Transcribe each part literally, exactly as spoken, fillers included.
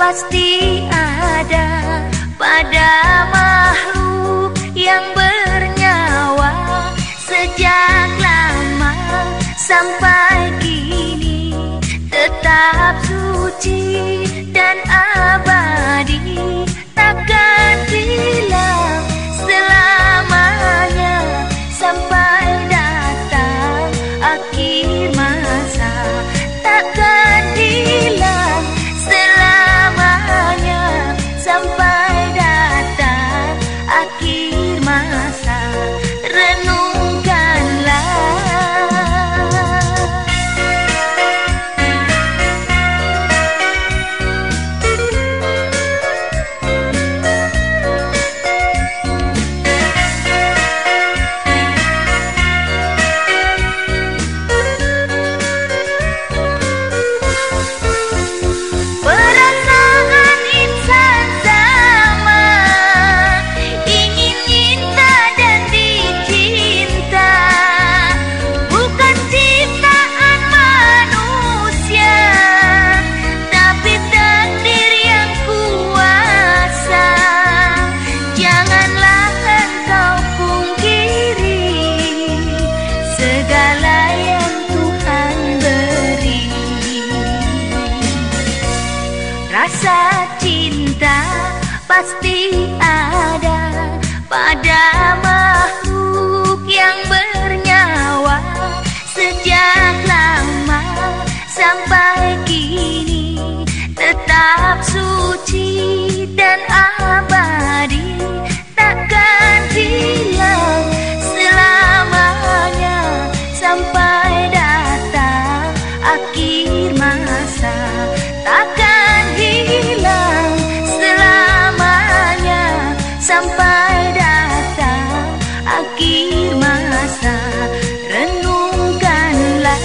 pasti ada pada makhluk yang bernyawa sejak lama sampai kini, tetap suci dan abadi, takkan hilang selamanya sampai datang akhir masa. Takkan hilang selamanya sampai datang akhir masa. Renungkanlah. Rasa cinta pasti ada pada makhluk yang bernyawa sejak lama sampai kini, tetap suci dan abadi, takkan hilang selamanya sampai datang akhir masa. Takkan hilang selamanya sampai datang akhir masa. Renungkanlah.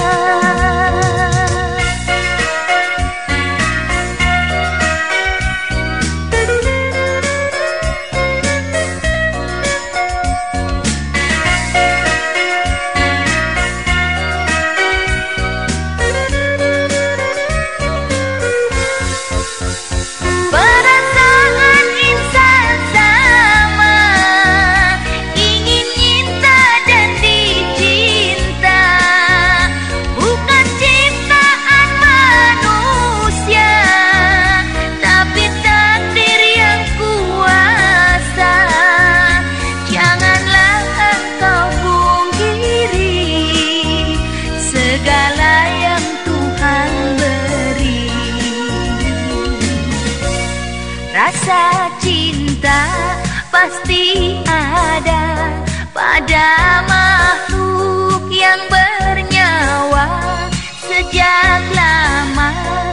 Segala yang Tuhan beri, rasa cinta pasti ada pada